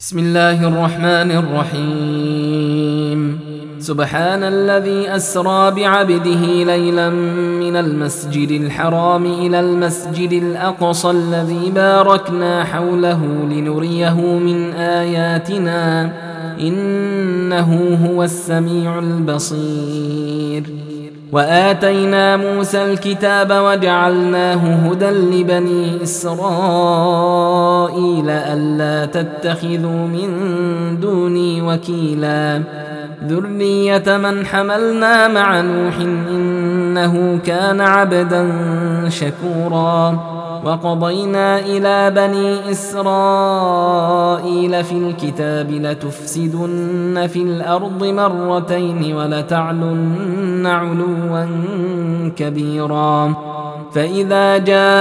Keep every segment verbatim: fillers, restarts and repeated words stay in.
بسم الله الرحمن الرحيم. سبحان الذي أسرى بعبده ليلا من المسجد الحرام إلى المسجد الأقصى الذي باركنا حوله لنريه من آياتنا إنه هو السميع البصير. وآتينا موسى الكتاب وجعلناه هدى لبني إسرائيل ألا تتخذوا من دوني وكيلا ذرية من حملنا مع نوح إنه كان عبدا شكورا. وقضينا إلى بني إسرائيل في الكتاب لتفسدن في الأرض مرتين ولتعلن علوا كبيرا. فإذا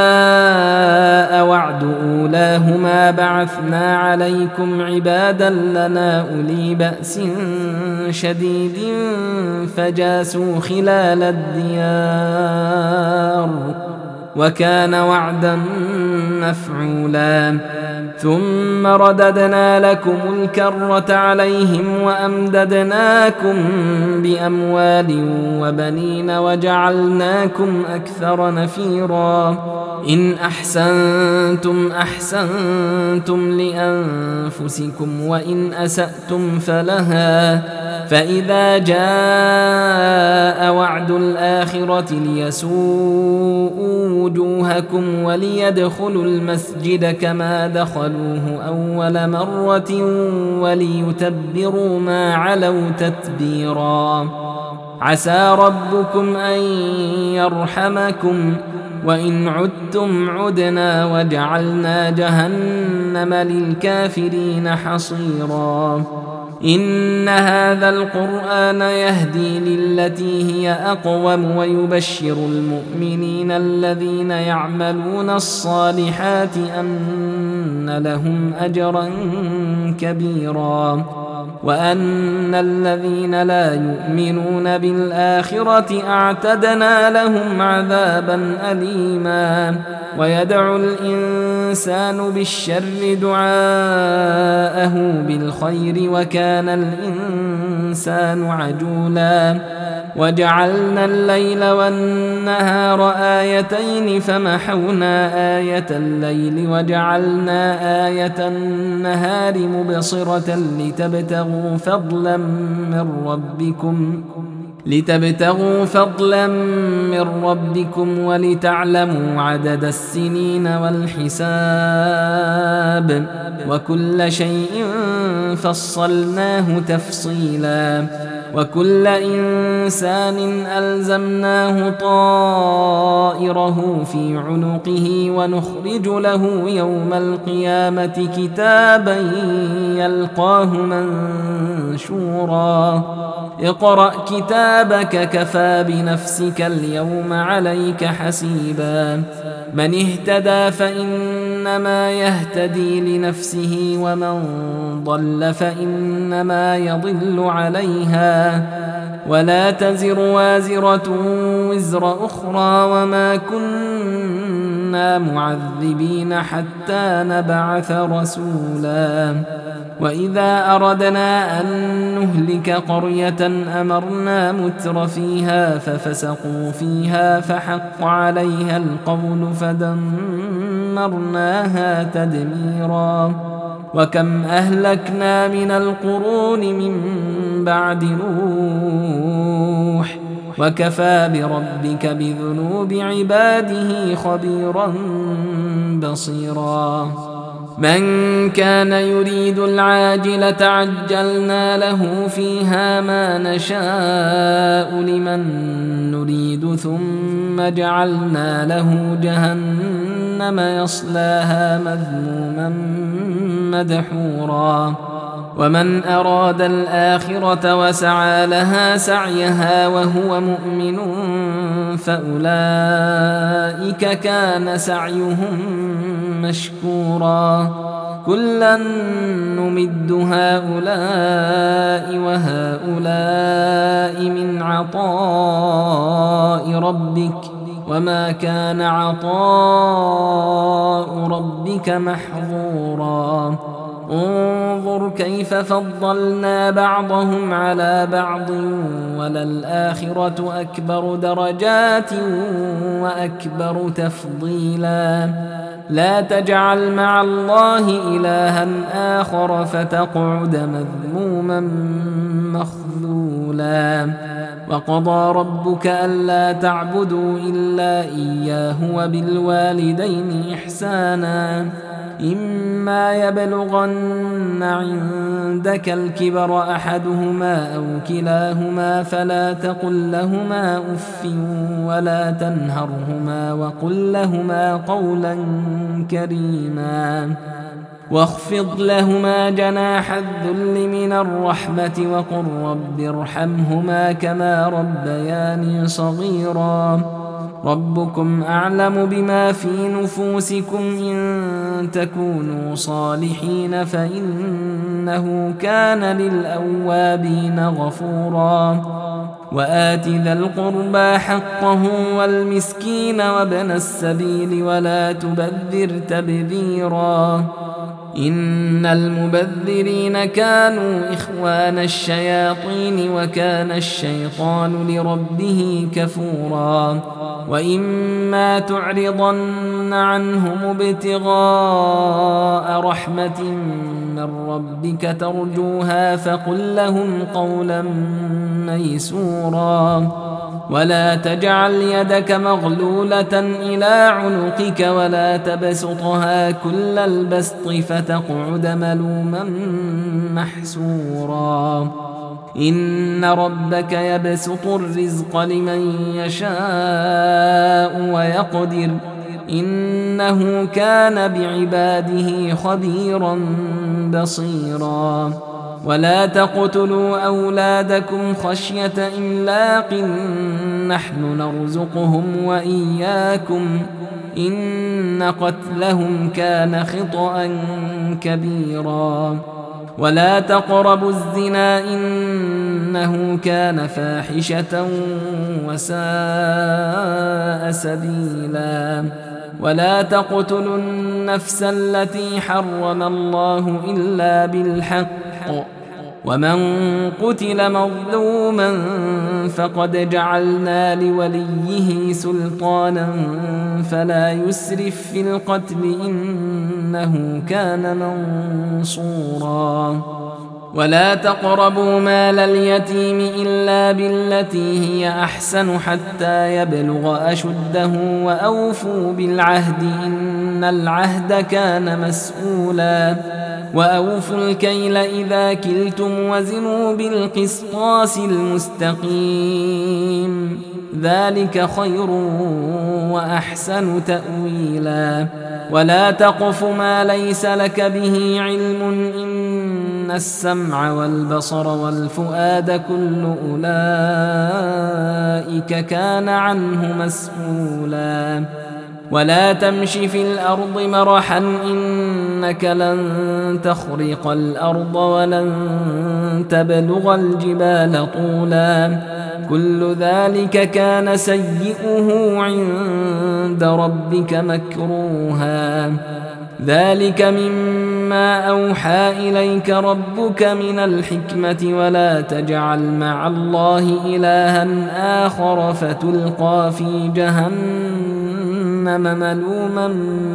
جاء وعد أولاهما بعثنا عليكم عبادا لنا أولي بأس شديد فجاسوا خلال الديار وكان وعدا مفعولا. ثم رددنا لكم الكرة عليهم وأمددناكم بأموال وبنين وجعلناكم أكثر نفيرا. إن أحسنتم أحسنتم لأنفسكم وإن أسأتم فلها. فإذا جاء وعد الآخرة ليسوءوا وجوهكم وليدخلوا المسجد كما دخلوه أول مرة وليتبروا ما علوا تتبيرا. عسى ربكم أن يرحمكم وإن عدتم عدنا وجعلنا جهنم للكافرين حصيرا. إن هذا القرآن يهدي للتي هي أقوم ويبشر المؤمنين الذين يعملون الصالحات أن لهم أجرا كبيرا وأن الذين لا يؤمنون بالآخرة أعتدنا لهم عذابا أليما. ويدعو الإنسان بالشر دعاءه بالخير وكان الإنسان عجولا. وجعلنا الليل والنهار آيتين فمحونا آية الليل وجعلنا آية النهار مبصرة لتبتغوا فضلا من ربكم لتبتغوا فضلا من ربكم ولتعلموا عدد السنين والحساب وكل شيء فصلناه تفصيلا. وكل إنسان ألزمناه طائره في عنقه ونخرج له يوم القيامة كتابا يلقاه منشورا. اقرأ كتابك كفى بنفسك اليوم عليك حسيبا. من اهتدى فإنما يهتدي لنفسه ومن ضل فإنما يضل عليها ولا تزر وازرة وزر أخرى وما كنا معذبين حتى نبعث رسولا. وإذا أردنا أن نهلك قرية أمرنا متر فيها ففسقوا فيها فحق عليها القول فدمرناها تدميرا. وكم أهلكنا من القرون من بعد نوح وكفى بربك بذنوب عباده خبيرا بصيرا. من كان يريد العاجلة عجلنا له فيها ما نشاء لمن نريد ثم جعلنا له جهنم يصلاها مذموما مدحورا. ومن أراد الآخرة وسعى لها سعيها وهو مؤمن فأولئك كان سعيهم مشكورا. كلا نمد هؤلاء وهؤلاء من عطاء ربك وما كان عطاء ربك محظورا. انظر كيف فضلنا بعضهم على بعض وللآخرة أكبر درجات وأكبر تفضيلا لا تجعل مع الله إلها آخر فتقعد مذموما مخذولا وقضى ربك ألا تعبدوا إلا إياه وبالوالدين إحسانا إما يبلغن عندك الكبر أحدهما أو كلاهما فلا تقل لهما أف ولا تنهرهما وقل لهما قولا كريما واخفض لهما جناح الذل من الرحمة وقل رب ارحمهما كما ربياني صغيرا ربكم أعلم بما في نفوسكم إن تكونوا صالحين فإنه كان للأوابين غفورا وآت ذا القربى حقه والمسكين وابن السبيل ولا تبذر تبذيرا إن المبذرين كانوا إخوان الشياطين وكان الشيطان لربه كفورا وإما تعرضن عنهم ابتغاء رحمة من ربك ترجوها فقل لهم قولا ميسورا ولا تجعل يدك مغلولة إلى عنقك ولا تبسطها كل البسط فتقعد ملوما محسورا إن ربك يبسط الرزق لمن يشاء ويقدر إنه كان بعباده خبيرا بصيرا ولا تقتلوا أولادكم خشية إملاق نحن نرزقهم وإياكم إن قتلهم كان خطأ كبيرا ولا تقربوا الزنا إنه كان فاحشة وساء سبيلا ولا تقتلوا النفس التي حرم الله إلا بالحق ومن قتل مظلوما فقد جعلنا لوليه سلطانا فلا يسرف في القتل إنه كان منصورا ولا تقربوا مال اليتيم إلا بالتي هي أحسن حتى يبلغ أشده وأوفوا بالعهد إن العهد كان مسؤولا وأوفوا الكيل إذا كلتم وزنوا بالقسطاس المستقيم ذلك خير وأحسن تأويلا ولا تقف ما ليس لك به علم إن السمع والبصر والفؤاد كل أولئك كان عنه مسؤولا ولا تمش في الأرض مرحا إنك لن تخرق الأرض ولن تبلغ الجبال طولا كل ذلك كان سيئه عند ربك مكروها ذلك مما أوحى إليك ربك من الحكمة ولا تجعل مع الله إلها آخر فتلقى في جهنم ملوما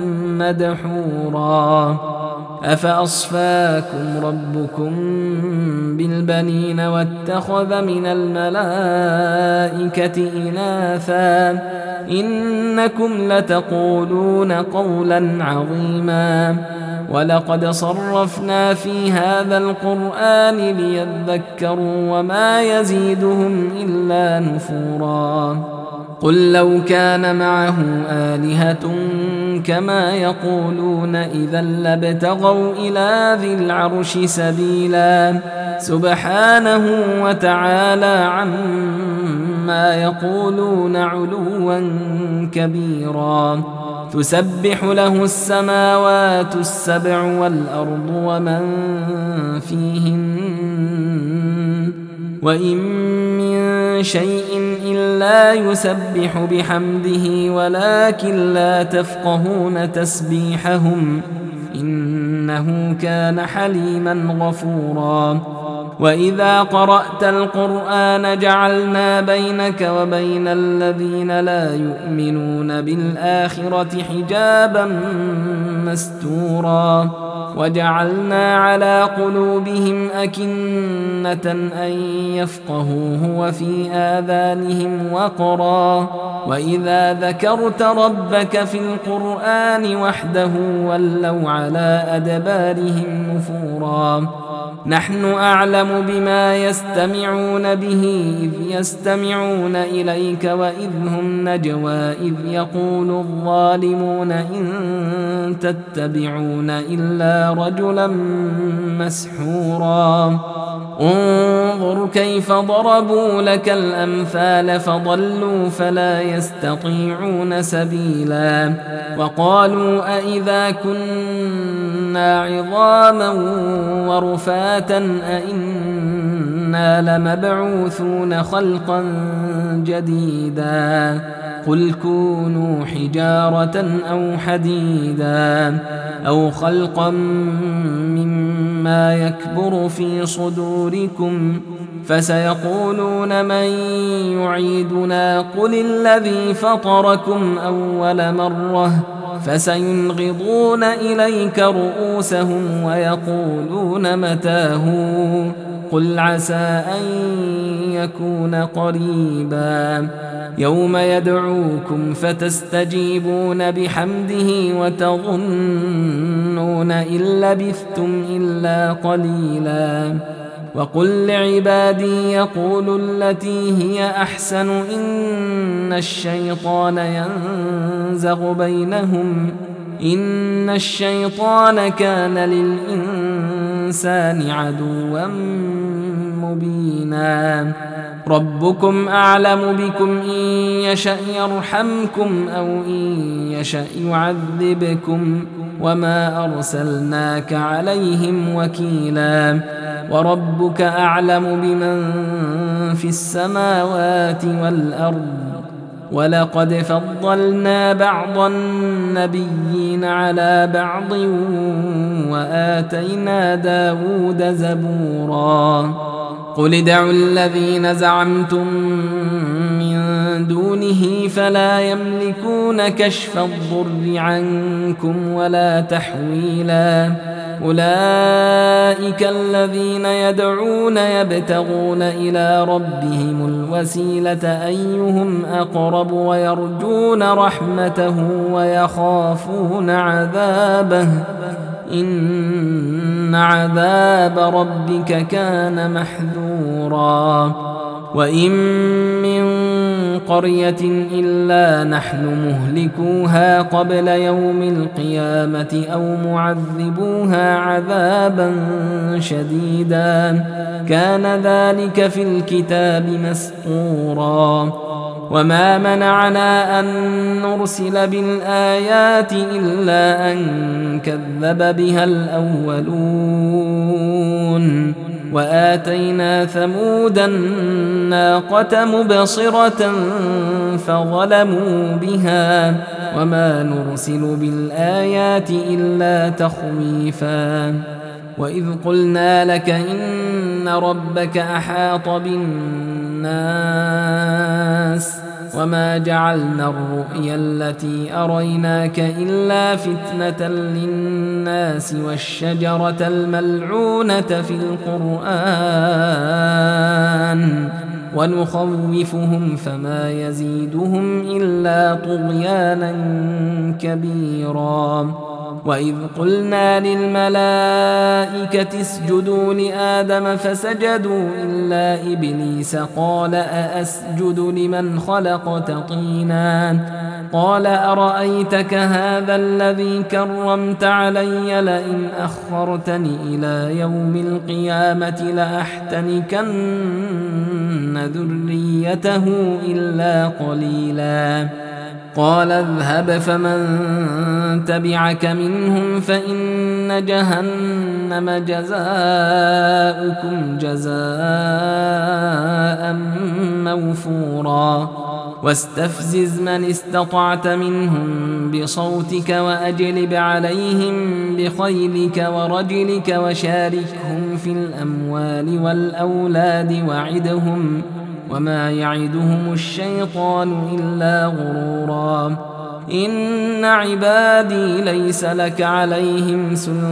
مدحورا أفأصفاكم ربكم بالبنين واتخذ من الملائكة إناثا إنكم لتقولون قولا عظيما ولقد صرفنا في هذا القرآن ليذكروا وما يزيدهم إلا نفورا قل لو كان معه آلهة كما يقولون إذا لابتغوا إلى ذي العرش سبيلا سبحانه وتعالى عما يقولون علوا كبيرا تسبح له السماوات السبع والأرض ومن فيهن وإن من شيء إلا يسبح بحمده ولكن لا تفقهون تسبيحهم إن إنه كان حليما غفورا وإذا قرأت القرآن جعلنا بينك وبين الذين لا يؤمنون بالآخرة حجابا مستورا وجعلنا على قلوبهم أكنة أن يفقهوه وفي آذانهم وقرا وإذا ذكرت ربك في القرآن وحده ولوا على أدبارهم نفورا نحن أعلم بما يستمعون به إذ يستمعون إليك وإذ هم نجوى إذ يقول الظالمون إن تتبعون إلا رجلا مسحورا انظر كيف ضربوا لك الأمثال فضلوا فلا يستطيعون سبيلا وقالوا أئذا كنا عظاما ورفاتا أئنا لمبعوثون خلقا جديدا قل كونوا حجارة أو حديدا أو خلقا مما يكبر في صدوركم فسيقولون من يعيدنا قل الذي فطركم أول مرة فسينغضون إليك رؤوسهم ويقولون متاه قل عسى أن يكون قريبا يوم يدعوكم فتستجيبون بحمده وتظنون إن لبثتم إلا قليلا وقل لعبادي يقولوا التي هي أحسن إن الشيطان ينزغ بينهم إن الشيطان كان للإنسان عدوا مبينا ربكم أعلم بكم إن يشأ يرحمكم أو إن يشأ يعذبكم وما أرسلناك عليهم وكيلا وربك أعلم بمن في السماوات والأرض ولقد فضلنا بعض النبيين على بعض وآتينا داود زبورا قل ادعوا الذين زعمتم من دونه فلا يملكون كشف الضر عنكم ولا تحويلا أولئك الذين يدعون يبتغون إلى ربهم الوسيلة أيهم أقرب ويرجون رحمته ويخافون عذابه إن عذاب ربك كان محذورا وإن من قرية إلا نحن مهلكوها قبل يوم القيامة أو معذبوها عذابا شديدا كان ذلك في الكتاب مسطورا وما منعنا أن نرسل بالآيات إلا أن كذب بها الأولون وآتينا ثمود الناقة مبصرة فظلموا بها وما نرسل بالآيات إلا تخويفا وإذ قلنا لك إن ربك أحاط بالناس وما جعلنا الرؤيا التي أريناك إلا فتنة للناس والشجرة الملعونة في القرآن ونخوفهم فما يزيدهم إلا طغيانا كبيرا وإذ قلنا للملائكة اسجدوا لآدم فسجدوا إلا إبليس قال أأسجد لمن خلقت طينا قال أرأيتك هذا الذي كرمت علي لئن أخرتني إلى يوم القيامة لأحتنكن ذريته إلا قليلا قال اذهب فمن تبعك منهم فإن جهنم جزاؤكم جزاء موفورا واستفزز من استطعت منهم بصوتك وأجلب عليهم بخيلك ورجلك وشاركهم في الأموال والأولاد وعدهم وما يعدهم الشيطان إلا غرورا إن عبادي ليس لك عليهم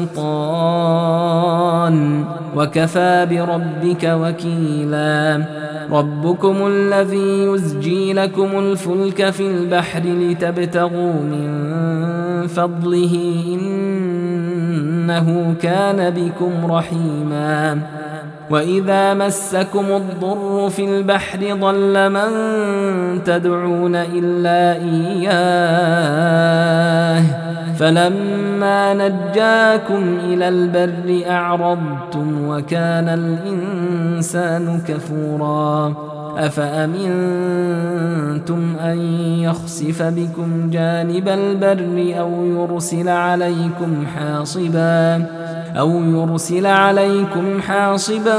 سلطان وكفى بربك وكيلا ربكم الذي يزجي لكم الفلك في البحر لتبتغوا من فضله إنه كان بكم رحيما وإذا مسكم الضر في البحر ضل من تدعون إلا إياه فلما نجاكم إلى البر أعرضتم وكان الإنسان كفورا أفأمنتم أن يخسف بكم جانب البر أو يرسل عليكم حاصبا أو يرسل عليكم حاصبا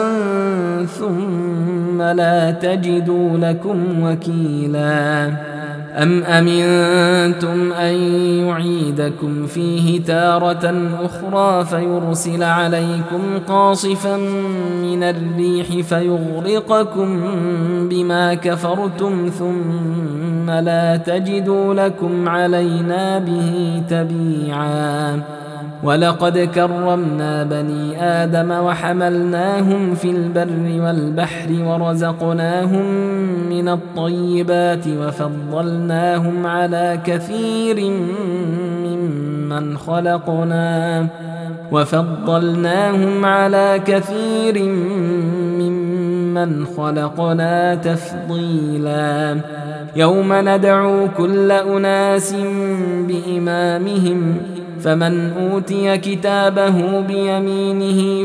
ثم لا تجدوا لكم وكيلا أم أمنتم أن يعيدكم فيه تارة أخرى فيرسل عليكم قاصفا من الريح فيغرقكم بما كفرتم ثم لا تجدوا لكم علينا به تبيعا ولقد كرمنا بني آدم وحملناهم في البر والبحر ورزقناهم من الطيبات وفضلناهم على كثير ممن خلقنا وفضلناهم على كثير ممن خلقنا تفضيلا يوم ندعو كل أناس بإمامهم فمن أوتي كتابه بيمينه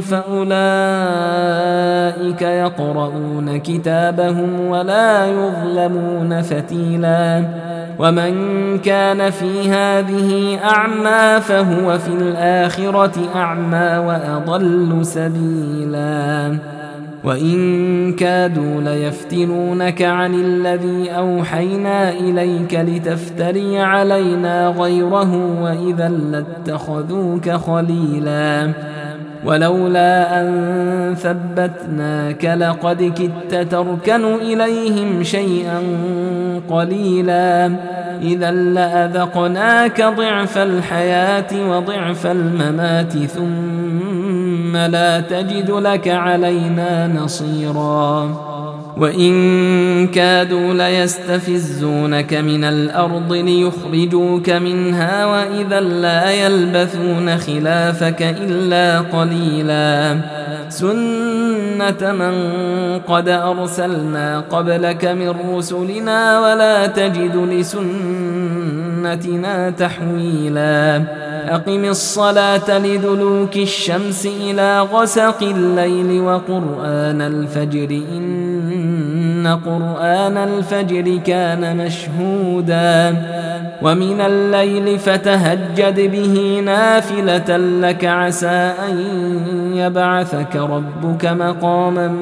فأولئك يقرؤون كتابهم ولا يظلمون فتيلا ومن كان في هذه أعمى فهو في الآخرة أعمى وأضل سبيلا وإن كادوا ليفتنونك عن الذي أوحينا إليك لتفتري علينا غيره وإذا لاتخذوك خليلا ولولا أن ثبتناك لقد كدت تركن إليهم شيئا قليلا إذا لأذقناك ضعف الحياة وضعف الممات ثم لا تجد لك علينا نصيرا وإن كادوا ليستفزونك من الأرض ليخرجوك منها وإذا لا يلبثون خلافك إلا قليلا سنة من قد أرسلنا قبلك من رسلنا ولا تجد لسنتنا تحويلا أقم الصلاة لدلوك الشمس إلى غسق الليل وقرآن الفجر إن قرآن الفجر كان مشهودا ومن الليل فتهجد به نافلة لك عسى أن يبعثك ربك مقاما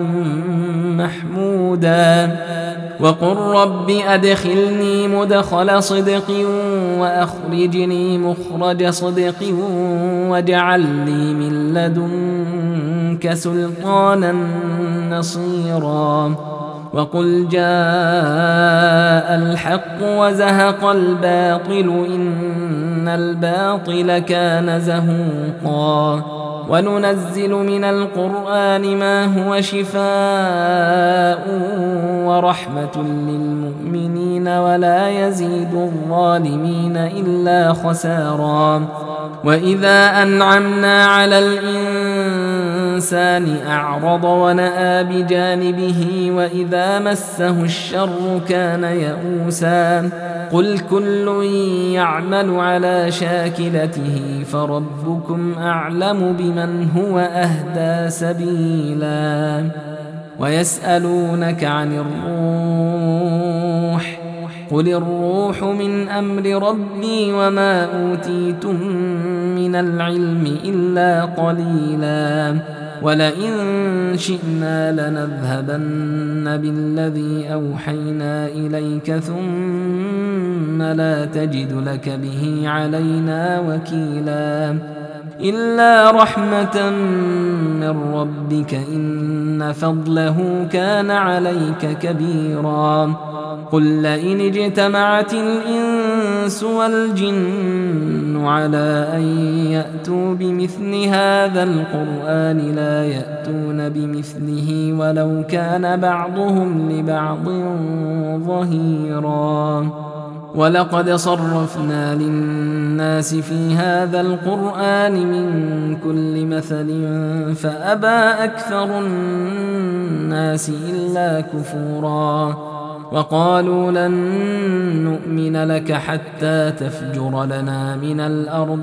محمودا وقل رب أدخلني مدخل صدق وأخرجني مخرج صدق واجعل لي من لدنك سلطانا نصيرا وقل جاء الحق وزهق الباطل إن الباطل كان زهوقا وننزل من القرآن ما هو شفاء ورحمة للمؤمنين ولا يزيد الظالمين إلا خسارا وإذا أنعمنا على الإنسان أعرض ونأى بجانبه وإذا مسه الشر كان يئوسا قل كل يعمل على شاكلته فربكم أعلم بمن هو أهدى سبيلا ويسألونك عن الروح قل الروح من أمر ربي وما أوتيتم من العلم إلا قليلا ولئن شئنا لنذهبن بالذي أوحينا إليك ثم لا تجد لك به علينا وكيلا إلا رحمة من ربك إن فضله كان عليك كبيرا قل لئن اجتمعت الإنس والجن على أن يأتوا بمثل هذا القرآن لا يأتون بمثله ولو كان بعضهم لبعض ظهيرا ولقد صرفنا للناس في هذا القرآن من كل مثل فأبى أكثر الناس إلا كفورا وقالوا لن نؤمن لك حتى تفجر لنا من الأرض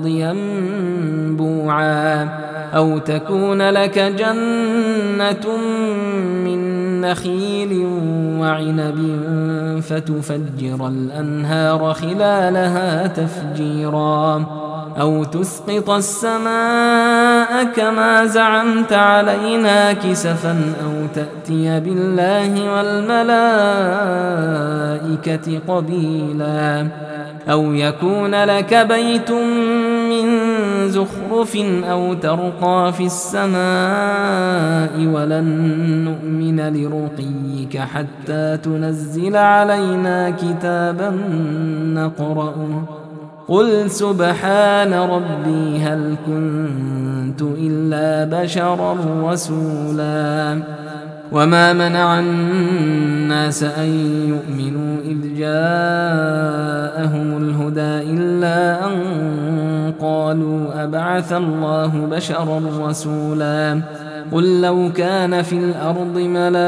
ينبوعا أو تكون لك جنة من نخيل وعنب فتفجر الأنهار خلالها تفجيرا أو تسقط السماء كما زعمت علينا كسفا أو تأتي بالله والملائكة قبيلا أو يكون لك بيت من زخرف أو ترقى في السماء ولن نؤمن لرقيك حتى تنزل علينا كتابا نقرأه قل سبحان ربي هل كنت إلا بشرا رسولا وما منع الناس أن يؤمنوا إذ جاءهم الهدى إلا أن قالوا أبعث الله بشرا رسولا قل لو كان في الأرض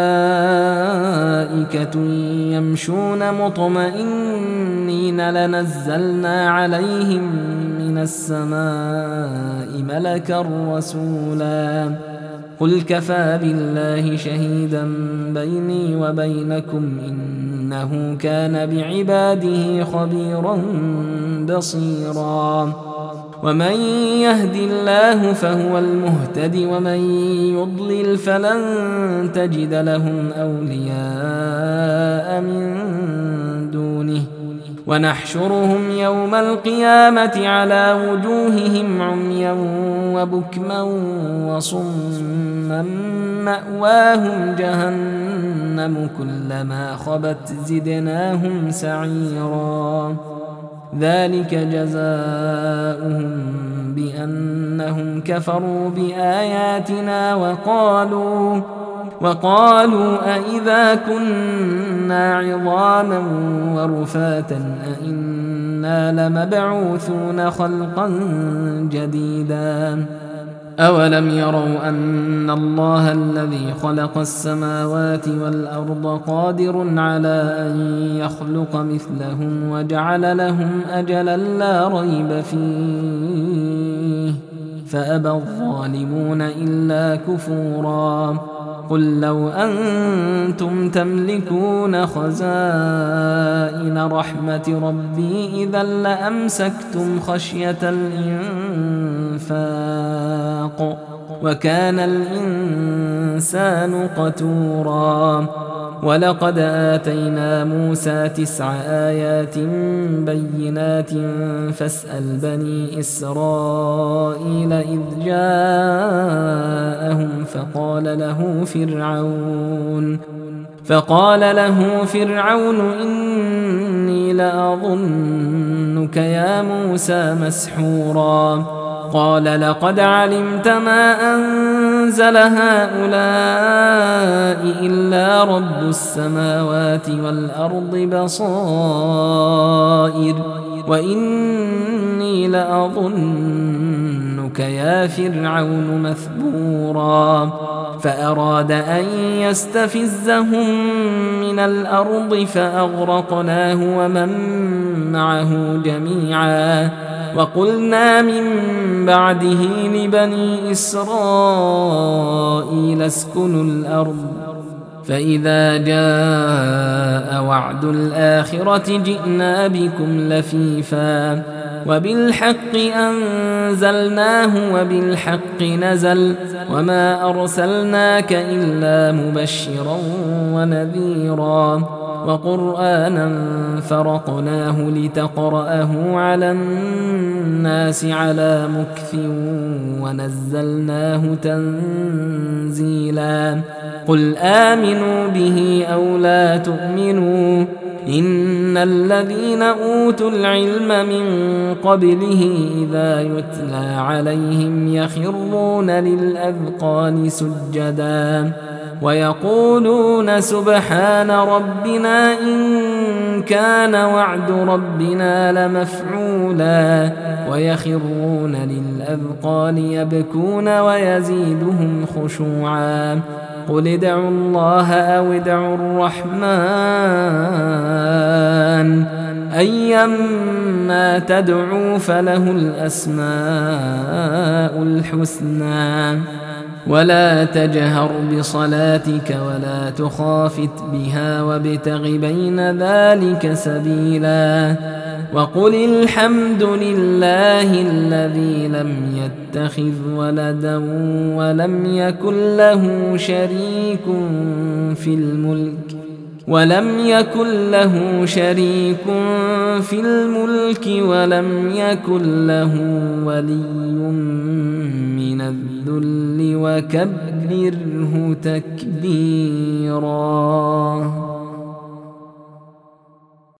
ملائكة يمشون مطمئنين لنزلنا عليهم من السماء ملكا رسولا قل كفى بالله شهيدا بيني وبينكم إنه كان بعباده خبيرا بصيرا ومن يهد الله فهو المهتد ومن يضلل فلن تجد لهم أولياء من دونه ونحشرهم يوم القيامة على وجوههم عميا وبكما وصما مأواهم جهنم كلما خبت زدناهم سعيرا ذلك جزاؤهم بأنهم كفروا بآياتنا وقالوا وقالوا أئذا كنا عظاما ورفاتا أئنا لمبعوثون خلقا جديدا أولم يروا أن الله الذي خلق السماوات والأرض قادر على أن يخلق مثلهم وجعل لهم أجلا لا ريب فيه فأبى الظالمون إلا كفورا قل لو أنتم تملكون خزائن رحمة ربي إذا لأمسكتم خشية الإنفاق وكان الإنسان قتورا ولقد آتينا موسى تسع آيات بينات فاسأل بني إسرائيل إذ جاءهم فقال له فرعون فقال له فرعون إني لأظنك يا موسى مسحورا قال لقد علمت ما أنزل هؤلاء إلا رب السماوات والأرض بصائر وإني لأظنك يا فرعون مثبورا فأراد أن يستفزهم من الأرض فأغرقناه ومن معه جميعا وقلنا من بعده لبني إسرائيل اسكنوا الأرض فإذا جاء وعد الآخرة جئنا بكم لفيفا وبالحق أنزلناه وبالحق نزل وما أرسلناك إلا مبشرا ونذيرا وقرآنا فرقناه لتقرأه على الناس على مكث ونزلناه تنزيلا قل آمنوا به أو لا تؤمنوا إن الذين أوتوا العلم من قبله إذا يتلى عليهم يخرون للأذقان سجدا ويقولون سبحان ربنا إن كان وعد ربنا لمفعولا ويخرون للأذقان يبكون ويزيدهم خشوعا قل ادعوا الله أو ادعوا الرحمن أيما تدعوا فله الأسماء الحسنى ولا تجهر بصلاتك ولا تخافت بها وابتغ بين ذلك سبيلا وقل الحمد لله الذي لم يتخذ ولدا ولم يكن له شريك في الملك ولم يكن له شريك في الملك ولم يكن له ولي من الذل وكبره تكبيرا.